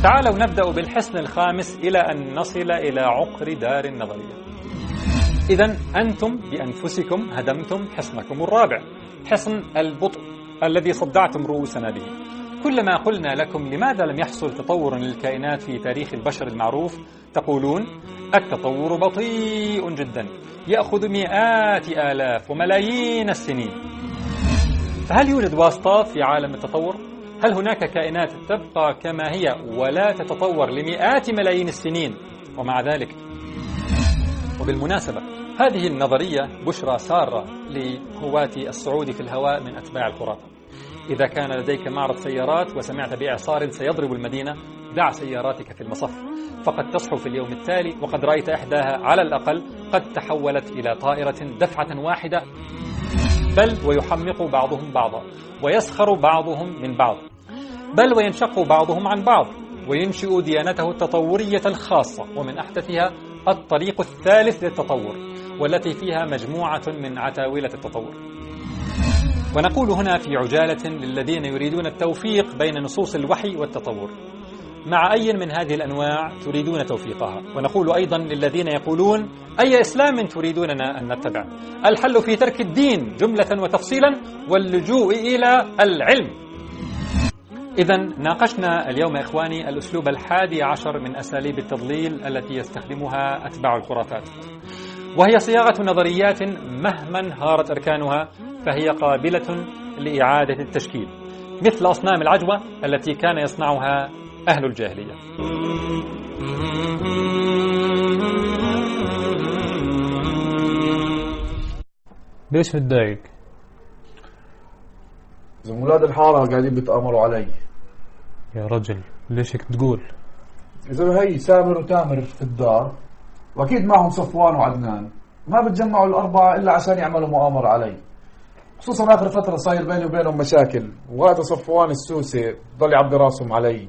تعالوا نبدأ بالحصن الخامس إلى أن نصل إلى عقر دار النظرية. إذن أنتم بأنفسكم هدمتم حصنكم الرابع، حصن البطء الذي صدعتم رؤوسنا به. كلما قلنا لكم لماذا لم يحصل تطور للكائنات في تاريخ البشر المعروف تقولون التطور بطيء جدا يأخذ مئات آلاف وملايين السنين. فهل يوجد واسطات في عالم التطور؟ هل هناك كائنات تبقى كما هي ولا تتطور لمئات ملايين السنين ومع ذلك؟ وبالمناسبة هذه النظرية بشرى سارة لهواة الصعود في الهواء من أتباع الخرافة. إذا كان لديك معرض سيارات وسمعت بإعصار سيضرب المدينة، دع سياراتك في المصف، فقد تصحو في اليوم التالي وقد رأيت إحداها على الأقل قد تحولت إلى طائرة دفعة واحدة، بل ويحمق بعضهم بعضا ويسخر بعضهم من بعض، بل وينشق بعضهم عن بعض وينشئ ديانته التطورية الخاصة، ومن أحدثها الطريق الثالث للتطور، والتي فيها مجموعة من عتاولة التطور. ونقول هنا في عجالة للذين يريدون التوفيق بين نصوص الوحي والتطور، مع أي من هذه الأنواع تريدون توفيقها؟ ونقول أيضا للذين يقولون أي إسلام تريدوننا أن نتبع؟ الحل في ترك الدين جملة وتفصيلا واللجوء إلى العلم. إذن ناقشنا اليوم إخواني الأسلوب 11 من أساليب التضليل التي يستخدمها أتباع الخرافات، وهي صياغة نظريات مهما انهارت أركانها فهي قابلة لإعادة التشكيل، مثل أصنام العجوة التي كان يصنعها أهل الجاهلية. ليش متضايق؟ إذا أولاد الحارة قاعدين بيتآمروا علي. يا رجل ليش هيك تقول؟ إذا هي سامر وتامر في الدار وأكيد معهم صفوان وعدنان، ما بتجمعوا الأربعة إلا عشان يعملوا مؤامرة علي، خصوصا آخر فترة صاير بيني وبينهم مشاكل، وهذا صفوان السوسي ضل يعبي راسهم علي.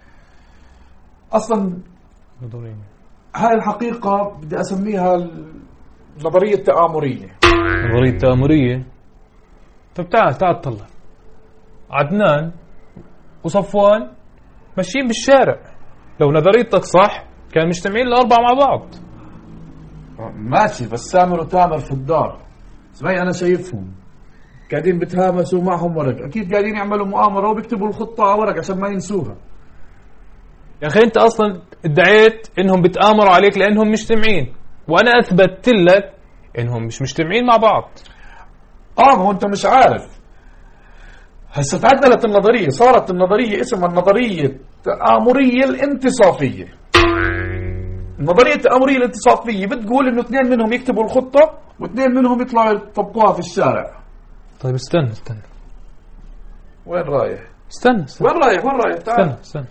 أصلا هاي الحقيقة بدي أسميها النظرية التآمرية. نظرية تآمرية؟ طب تعال طلع عدنان وصفوان ماشيين بالشارع، لو نظريتك صح كان مجتمعين الأربعة مع بعض. ماشي، بس سامر وتامر في الدار زي أنا شايفهم قاعدين بتهامسوا معهم ورق، أكيد قاعدين يعملوا مؤامرة وبيكتبوا الخطة على ورق عشان ما ينسوها. يا أخي أنت أصلا ادعيت إنهم بتآمروا عليك لأنهم مجتمعين، وأنا أثبتت لك إنهم مش مجتمعين مع بعض. ما هو أنت مش عارف. هسه تعدلت النظرية، صارت النظرية اسمها النظرية التآمرية الانتصافية. النظرية التآمرية الانتصافية بتقول إنه اثنين منهم يكتبوا الخطة واثنين منهم يطلعوا يطبقوها في الشارع. طيب استنى وين رايح؟ استنى وين رايح؟ تعال استنى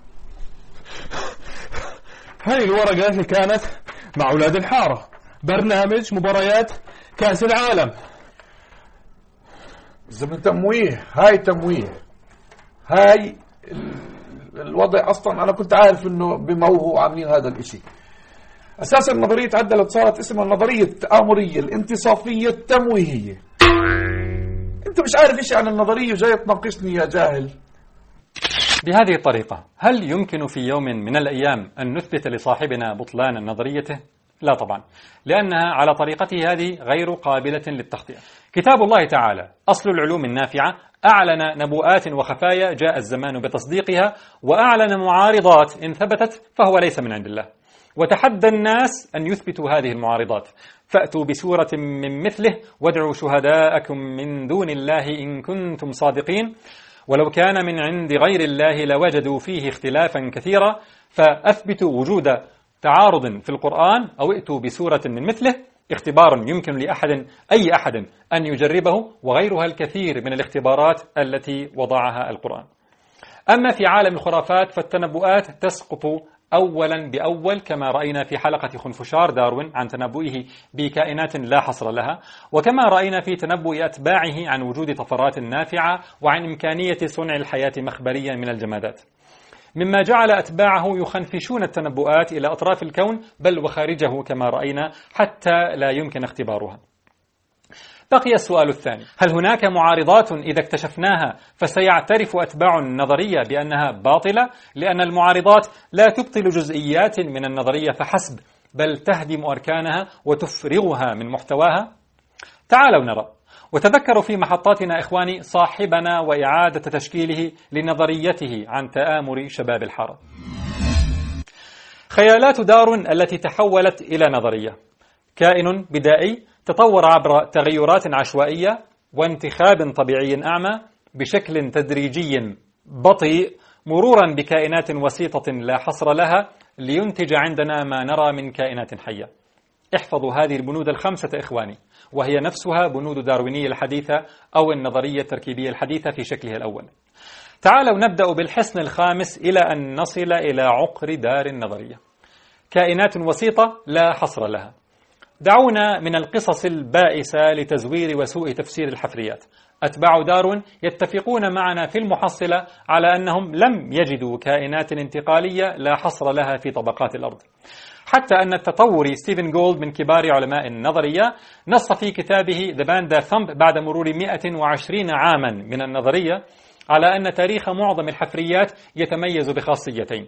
هاي الورقة اللي كانت مع أولاد الحارة، برنامج مباريات كأس العالم. زمن تمويه، هاي تمويه، هاي الوضع. أصلا أنا كنت عارف إنه بموهو عاملين هذا الإشي. أساسا النظرية تعدلت، صارت اسمها النظرية التآمرية الانتصافية التمويهية. أنت مش عارف إيش عن النظرية وجاي تناقشني يا جاهل. بهذه الطريقة هل يمكن في يوم من الأيام أن نثبت لصاحبنا بطلان نظريته؟ لا طبعا، لأنها على طريقته هذه غير قابلة للتخطئة. كتاب الله تعالى أصل العلوم النافعة أعلن نبوءات وخفايا جاء الزمان بتصديقها، وأعلن معارضات إن ثبتت فهو ليس من عند الله، وتحدى الناس أن يثبتوا هذه المعارضات. فأتوا بسورة من مثله وادعوا شهداءكم من دون الله إن كنتم صادقين، ولو كان من عند غير الله لوجدوا فيه اختلافا كثيرا، فأثبتوا وجود تعارض في القرآن أو ائتوا بسورة من مثله. اختبار يمكن أي أحد أن يجربه، وغيرها الكثير من الاختبارات التي وضعها القرآن. أما في عالم الخرافات فالتنبؤات تسقط أولا بأول، كما رأينا في حلقة خنفشار داروين عن تنبؤه بكائنات لا حصر لها، وكما رأينا في تنبؤ أتباعه عن وجود طفرات نافعة وعن إمكانية صنع الحياة مخبريا من الجمادات، مما جعل أتباعه يخنفشون التنبؤات إلى أطراف الكون بل وخارجه كما رأينا حتى لا يمكن اختبارها. بقي السؤال الثاني: هل هناك معارضات إذا اكتشفناها فسيعترف أتباع النظرية بأنها باطلة؟ لأن المعارضات لا تبطل جزئيات من النظرية فحسب، بل تهدم أركانها وتفرغها من محتواها. تعالوا نرى وتذكروا في محطاتنا إخواني صاحبنا وإعادة تشكيله لنظريته عن تآمر شباب الحارة. خيالات دارون التي تحولت إلى نظرية، كائن بدائي تطور عبر تغيرات عشوائية وانتخاب طبيعي أعمى بشكل تدريجي بطيء، مرورا بكائنات وسيطة لا حصر لها لينتج عندنا ما نرى من كائنات حية. احفظوا هذه البنود الخمسة إخواني، وهي نفسها بنود داروينية الحديثة أو النظرية التركيبية الحديثة في شكلها الأول. تعالوا نبدأ بالحصن الخامس إلى أن نصل إلى عقر دار النظرية. كائنات وسيطة لا حصر لها. دعونا من القصص البائسة لتزوير وسوء تفسير الحفريات. أتباع دارون يتفقون معنا في المحصلة على أنهم لم يجدوا كائنات انتقالية لا حصر لها في طبقات الأرض، حتى أن التطوري ستيفن جولد من كبار علماء النظرية نص في كتابه The Panda Thump بعد مرور 120 عاما من النظرية على أن تاريخ معظم الحفريات يتميز بخاصيتين.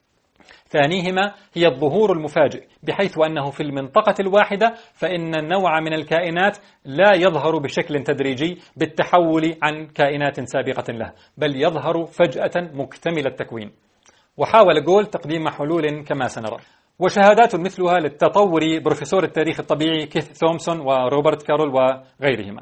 ثانيهما هي الظهور المفاجئ، بحيث أنه في المنطقة الواحدة فإن النوع من الكائنات لا يظهر بشكل تدريجي بالتحول عن كائنات سابقة له، بل يظهر فجأة مكتمل التكوين. وحاول جول تقديم حلول كما سنرى. وشهادات مثلها للتطوري بروفيسور التاريخ الطبيعي كيث تومسون وروبرت كارول وغيرهما.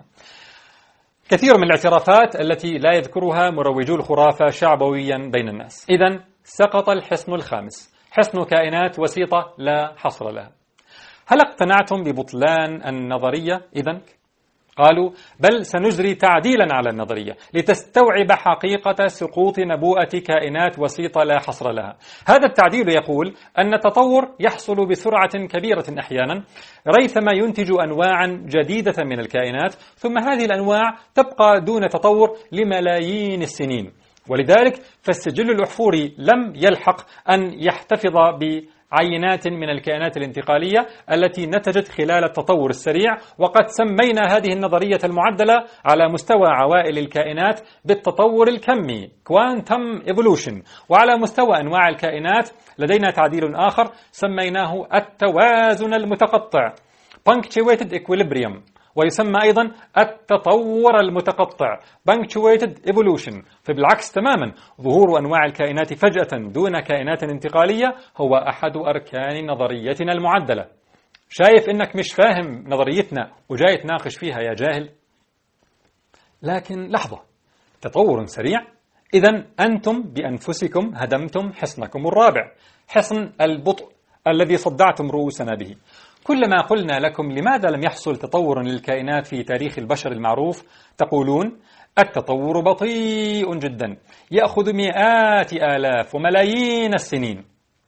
كثير من الاعترافات التي لا يذكرها مروجو الخرافة شعبويا بين الناس. إذن سقط الحصن الخامس، حصن كائنات وسيطة لا حصر لها. هل اقتنعتم ببطلان النظرية إذن؟ قالوا بل سنجري تعديلا على النظرية لتستوعب حقيقة سقوط نبوءة كائنات وسيطة لا حصر لها. هذا التعديل يقول أن التطور يحصل بسرعة كبيرة أحيانا، ريثما ينتج أنواعا جديدة من الكائنات، ثم هذه الأنواع تبقى دون تطور لملايين السنين. ولذلك فالسجل الأحفوري لم يلحق أن يحتفظ بعينات من الكائنات الانتقالية التي نتجت خلال التطور السريع. وقد سمينا هذه النظرية المعدلة على مستوى عوائل الكائنات بالتطور الكمي Quantum Evolution، وعلى مستوى أنواع الكائنات لدينا تعديل آخر سميناه التوازن المتقطع Punctuated Equilibrium، ويسمى أيضا التطور المتقطع Punctuated Evolution. فبالعكس تماما، ظهور أنواع الكائنات فجأة دون كائنات انتقالية هو أحد أركان نظريتنا المعدلة. شايف إنك مش فاهم نظريتنا وجاي تناقش فيها يا جاهل؟ لكن لحظة، تطور سريع؟ إذن أنتم بأنفسكم هدمتم حصنكم الرابع، حصن البطء الذي صدعتم رؤوسنا به. كلما قلنا لكم لماذا لم يحصل تطور للكائنات في تاريخ البشر المعروف تقولون التطور بطيء جدا، يأخذ مئات آلاف وملايين السنين.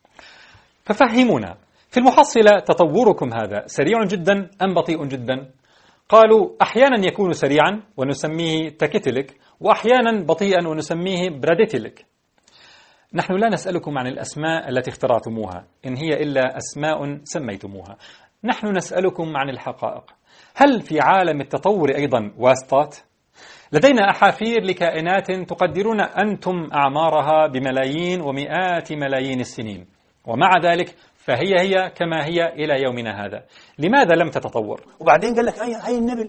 ففهمونا في المحصلة، تطوركم هذا سريع جدا أم بطيء جدا؟ قالوا أحيانا يكون سريعا ونسميه تاكيتيليك، وأحيانا بطيئا ونسميه براديتيليك. نحن لا نسألكم عن الأسماء التي اخترعتموها، إن هي إلا أسماء سميتموها. نحن نسألكم عن الحقائق. هل في عالم التطور أيضا واسطات؟ لدينا أحافير لكائنات تقدرون أنتم أعمارها بملايين ومئات ملايين السنين، ومع ذلك فهي كما هي إلى يومنا هذا. لماذا لم تتطور؟ وبعدين قال لك هاي النمل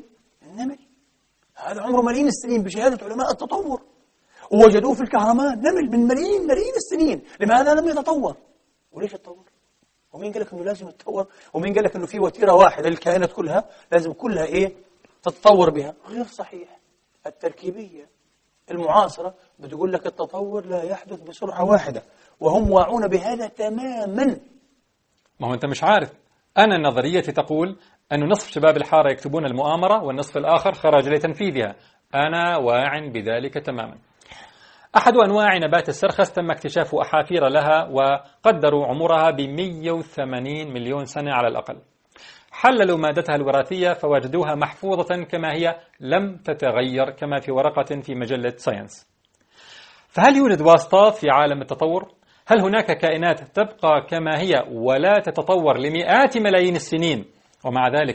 هذا عمره ملايين السنين بشهادة علماء التطور، ووجدوه في الكهرمان نمل من ملايين السنين. لماذا لم يتطور؟ وليش يتطور؟ ومين قال لك انه لازم يتطور؟ ومين قال لك انه في وتيره واحده للكائنات كلها لازم كلها تتطور بها؟ غير صحيح. التركيبيه المعاصره بتقول لك التطور لا يحدث بسرعه واحده، وهم واعون بهذا تماما. ما هو انت مش عارف، انا نظريتي تقول أن نصف شباب الحارة يكتبون المؤامرة والنصف الآخر خرج لتنفيذها. أنا واع بذلك تماما. أحد أنواع نبات السرخس تم اكتشاف أحافير لها وقدروا عمرها ب180 مليون سنة على الأقل. حللوا مادتها الوراثية فوجدوها محفوظة كما هي لم تتغير، كما في ورقة في مجلة ساينس. فهل يوجد واسطات في عالم التطور؟ هل هناك كائنات تبقى كما هي ولا تتطور لمئات ملايين السنين ومع ذلك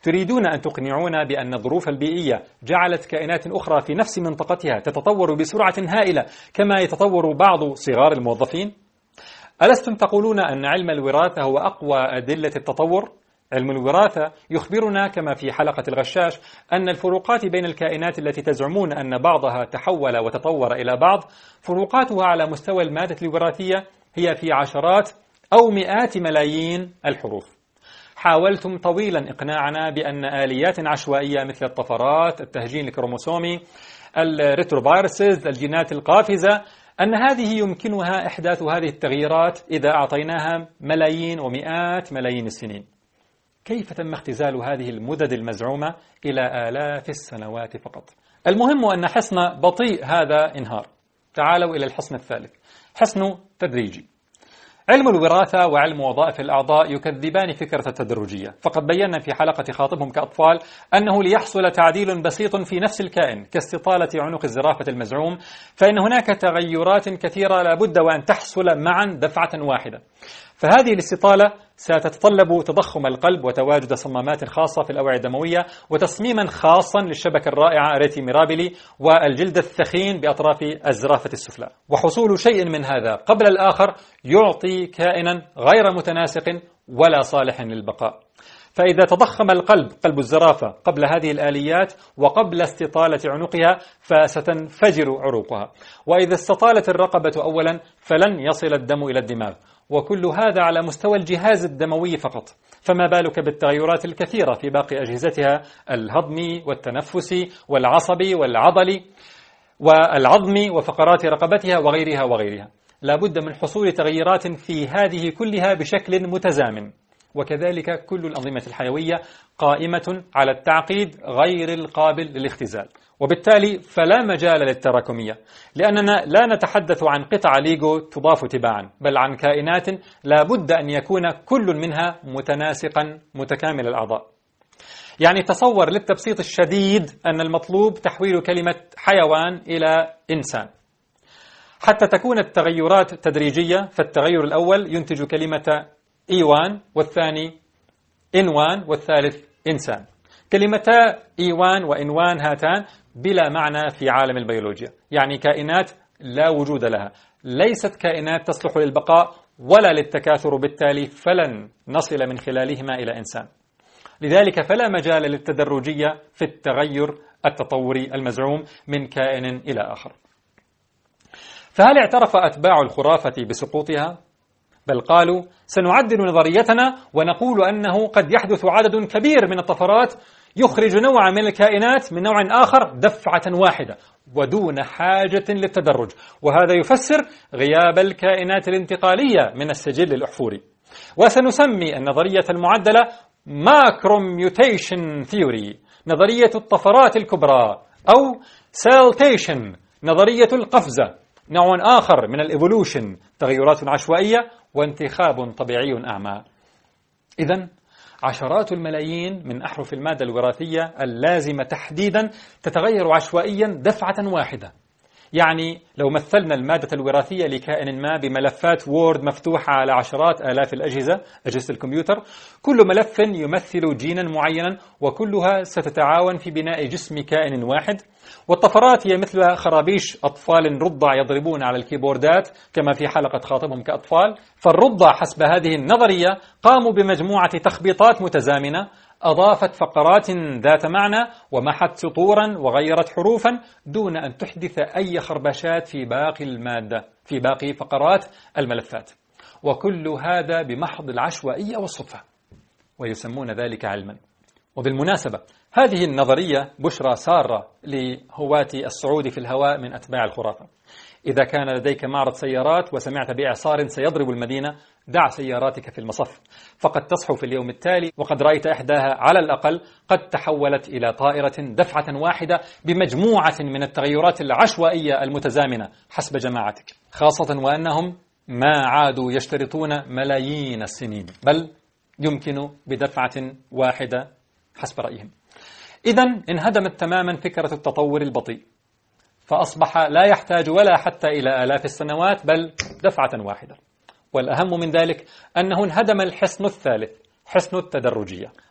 تريدون أن تقنعونا بأن الظروف البيئية جعلت كائنات أخرى في نفس منطقتها تتطور بسرعة هائلة كما يتطور بعض صغار الموظفين؟ ألستم تقولون أن علم الوراثة هو أقوى أدلة التطور؟ علم الوراثة يخبرنا كما في حلقة الغشاش أن الفروقات بين الكائنات التي تزعمون أن بعضها تحول وتطور إلى بعض فروقاتها على مستوى المادة الوراثية هي في عشرات أو مئات ملايين الحروف. حاولتم طويلا إقناعنا بأن آليات عشوائية مثل الطفرات، التهجين الكروموسومي، الريتروفيروسز، الجينات القافزة، أن هذه يمكنها إحداث هذه التغييرات إذا أعطيناها ملايين ومئات ملايين السنين. كيف تم اختزال هذه المدد المزعومة إلى آلاف السنوات فقط؟ المهم أن حصن بطيء هذا انهار. تعالوا إلى الحصن الثالث، حصن تدريجي. علم الوراثة وعلم وظائف الأعضاء يكذبان فكرة التدرجية، فقد بينا في حلقة خاطبهم كأطفال أنه ليحصل تعديل بسيط في نفس الكائن كاستطالة عنق الزرافة المزعوم فإن هناك تغيرات كثيرة لابد وأن تحصل معا دفعة واحدة. فهذه الاستطالة ستتطلب تضخم القلب وتواجد صمامات خاصة في الأوعية الدموية وتصميما خاصا للشبكة الرائعة ريتي ميرابيلي والجلد الثخين بأطراف الزرافة السفلى. وحصول شيء من هذا قبل الآخر يعطي كائنا غير متناسق ولا صالح للبقاء. فإذا تضخم القلب، قلب الزرافة، قبل هذه الآليات وقبل استطالة عنقها فستنفجر عروقها، وإذا استطالت الرقبة أولا فلن يصل الدم إلى الدماغ، وكل هذا على مستوى الجهاز الدموي فقط، فما بالك بالتغيرات الكثيرة في باقي أجهزتها الهضمي والتنفسي والعصبي والعضلي والعظمي وفقرات رقبتها وغيرها. لا بد من حصول تغييرات في هذه كلها بشكل متزامن. وكذلك كل الأنظمة الحيوية قائمة على التعقيد غير القابل للاختزال، وبالتالي فلا مجال للتراكمية، لأننا لا نتحدث عن قطع ليجو تضاف تباعا، بل عن كائنات لا بد أن يكون كل منها متناسقا متكامل الأعضاء. يعني تصور للتبسيط الشديد أن المطلوب تحويل كلمة حيوان إلى إنسان. حتى تكون التغيرات تدريجية، فالتغير الأول ينتج كلمة إيوان، والثاني إنوان، والثالث إنسان. كلمتا إيوان وإنوان هاتان بلا معنى في عالم البيولوجيا، يعني كائنات لا وجود لها، ليست كائنات تصلح للبقاء ولا للتكاثر، بالتالي فلن نصل من خلالهما إلى إنسان. لذلك فلا مجال للتدرجية في التغير التطوري المزعوم من كائن إلى آخر. فهل اعترف أتباع الخرافة بسقوطها؟ بل قالوا سنعدل نظريتنا ونقول أنه قد يحدث عدد كبير من الطفرات يخرج نوعا من الكائنات من نوع آخر دفعة واحدة ودون حاجة للتدرج، وهذا يفسر غياب الكائنات الانتقالية من السجل الأحفوري. وسنسمي النظرية المعدلة ماكروميوتيشن ثيوري، نظرية الطفرات الكبرى، أو سيلتيشن، نظرية القفزة، نوع آخر من الإيفولوشن، تغيرات عشوائية وانتخاب طبيعي أعمى. إذن عشرات الملايين من أحرف المادة الوراثية اللازمة تحديدا تتغير عشوائيا دفعة واحدة. يعني لو مثلنا المادة الوراثية لكائن ما بملفات وورد مفتوحة على عشرات آلاف أجهزة الكمبيوتر، كل ملف يمثل جينا معينا وكلها ستتعاون في بناء جسم كائن واحد. والطفرات هي مثل خرابيش أطفال رضع يضربون على الكيبوردات كما في حلقة خاطبهم كأطفال. فالرضع حسب هذه النظرية قاموا بمجموعة تخبيطات متزامنة أضافت فقرات ذات معنى ومحت سطورا وغيرت حروفا دون أن تحدث أي خربشات في باقي المادة، في باقي فقرات الملفات، وكل هذا بمحض العشوائية والصدفة، ويسمون ذلك علما. وبالمناسبة هذه النظرية بشرى سارة لهواة الصعود في الهواء من أتباع الخرافة. إذا كان لديك معرض سيارات وسمعت بإعصار سيضرب المدينة، دع سياراتك في المصف، فقد تصحو في اليوم التالي وقد رأيت إحداها على الأقل قد تحولت إلى طائرة دفعة واحدة بمجموعة من التغيرات العشوائية المتزامنة حسب جماعتك، خاصة وأنهم ما عادوا يشترطون ملايين السنين، بل يمكن بدفعة واحدة حسب رأيهم. إذن انهدمت تماما فكرة التطور البطيء، فأصبح لا يحتاج ولا حتى إلى آلاف السنوات بل دفعة واحدة. والأهم من ذلك أنه انهدم الحصن الثالث، حصن التدرجية،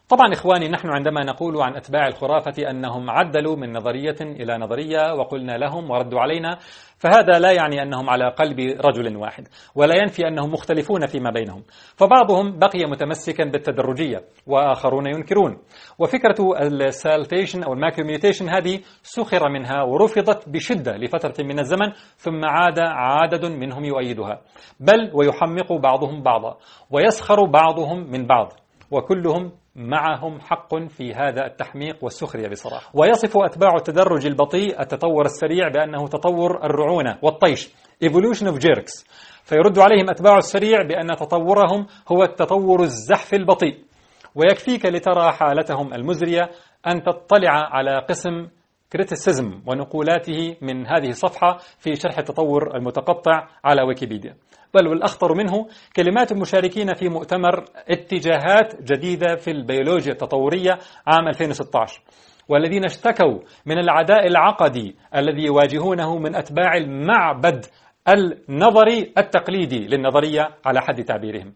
طبعا إخواني، نحن عندما نقول عن أتباع الخرافة أنهم عدلوا من نظرية إلى نظرية وقلنا لهم وردوا علينا، فهذا لا يعني أنهم على قلب رجل واحد، ولا ينفي أنهم مختلفون فيما بينهم، فبعضهم بقي متمسكا بالتدرجية وآخرون ينكرون. وفكرة السالتيشن أو الماكروميوتيشن هذه سخر منها ورفضت بشدة لفترة من الزمن، ثم عاد عدد منهم يؤيدها، بل ويحمق بعضهم بعضا ويسخر بعضهم من بعض، وكلهم معهم حق في هذا التحميق والسخرية بصراحة. ويصف أتباع التدرج البطيء التطور السريع بأنه تطور الرعونة والطيش evolution of jerks، فيرد عليهم أتباع السريع بأن تطورهم هو التطور الزحف البطيء. ويكفيك لترى حالتهم المزرية أن تطلع على قسم كريتيسيزم ونقولاته من هذه الصفحة في شرح التطور المتقطع على ويكيبيديا. بل والأخطر منه كلمات المشاركين في مؤتمر اتجاهات جديدة في البيولوجيا التطورية عام 2016، والذين اشتكوا من العداء العقدي الذي يواجهونه من أتباع المعبد النظري التقليدي للنظرية على حد تعبيرهم،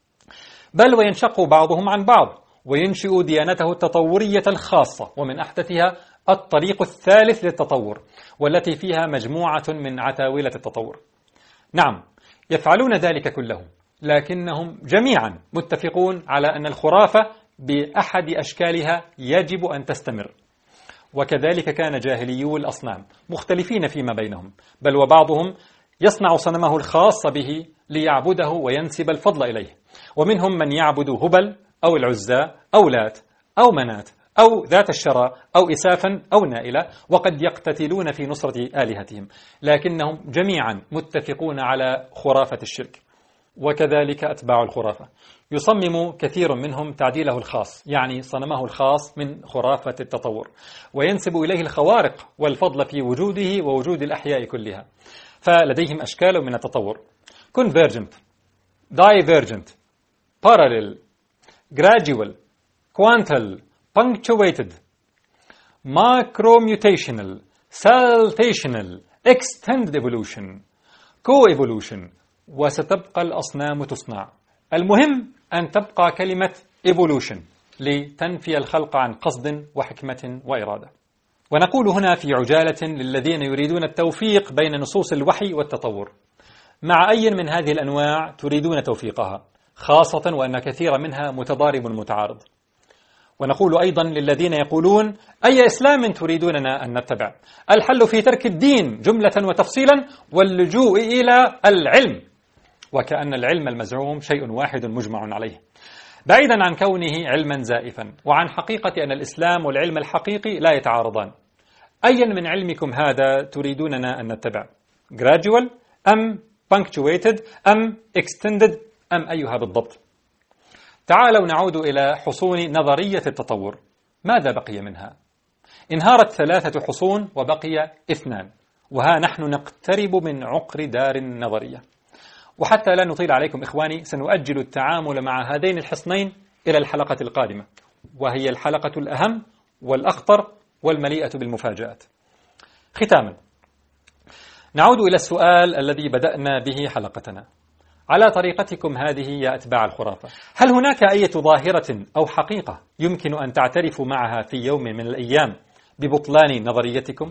بل وينشق بعضهم عن بعض وينشئ ديانته التطورية الخاصة، ومن أحدثها الطريق الثالث للتطور، والتي فيها مجموعة من عتاولة التطور. نعم، يفعلون ذلك كله، لكنهم جميعا متفقون على أن الخرافة بأحد أشكالها يجب أن تستمر. وكذلك كان جاهليو الأصنام مختلفين فيما بينهم، بل وبعضهم يصنع صنمه الخاص به ليعبده وينسب الفضل إليه، ومنهم من يعبد هبل أو العزى أو لات أو منات أو ذات الشرى أو إسافا أو نائلة، وقد يقتتلون في نصرة آلهتهم، لكنهم جميعا متفقون على خرافة الشرك. وكذلك أتباع الخرافة يصمم كثير منهم تعديله الخاص، يعني صنمه الخاص من خرافة التطور، وينسب إليه الخوارق والفضل في وجوده ووجود الأحياء كلها. فلديهم أشكال من التطور: convergent, divergent, parallel, gradual, quantal, punctuated, macromutational, saltational, extended evolution, co-evolution، وستبقى الأصنام تصنع. المهم أن تبقى كلمة evolution لتنفي الخلق عن قصد وحكمة وإرادة. ونقول هنا في عجالة للذين يريدون التوفيق بين نصوص الوحي والتطور: مع أي من هذه الأنواع تريدون توفيقها، خاصة وأن كثير منها متضارب متعارض. ونقول أيضا للذين يقولون: أي إسلام تريدوننا أن نتبع؟ الحل في ترك الدين جملة وتفصيلا واللجوء إلى العلم، وكأن العلم المزعوم شيء واحد مجمع عليه، بعيدا عن كونه علما زائفا، وعن حقيقة أن الإسلام والعلم الحقيقي لا يتعارضان. أيا من علمكم هذا تريدوننا أن نتبع؟ gradual أم punctuated أم extended أم أيها بالضبط؟ تعالوا نعود إلى حصون نظرية التطور. ماذا بقي منها؟ انهارت 3 حصون وبقي 2، وها نحن نقترب من عقر دار النظرية. وحتى لا نطيل عليكم إخواني، سنؤجل التعامل مع هذين الحصنين إلى الحلقة القادمة، وهي الحلقة الأهم والأخطر والمليئة بالمفاجآت. ختاما، نعود إلى السؤال الذي بدأنا به حلقتنا: على طريقتكم هذه يا أتباع الخرافة، هل هناك أي ظاهرة أو حقيقة يمكن أن تعترفوا معها في يوم من الأيام ببطلان نظريتكم؟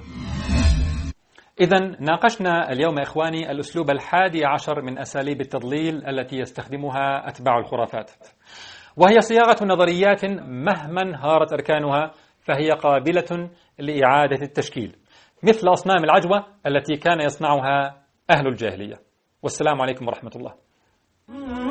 إذن ناقشنا اليوم إخواني الأسلوب 11 من أساليب التضليل التي يستخدمها أتباع الخرافات، وهي صياغة نظريات مهما انهارت أركانها فهي قابلة لإعادة التشكيل، مثل أصنام العجوة التي كان يصنعها أهل الجاهلية. والسلام عليكم ورحمة الله.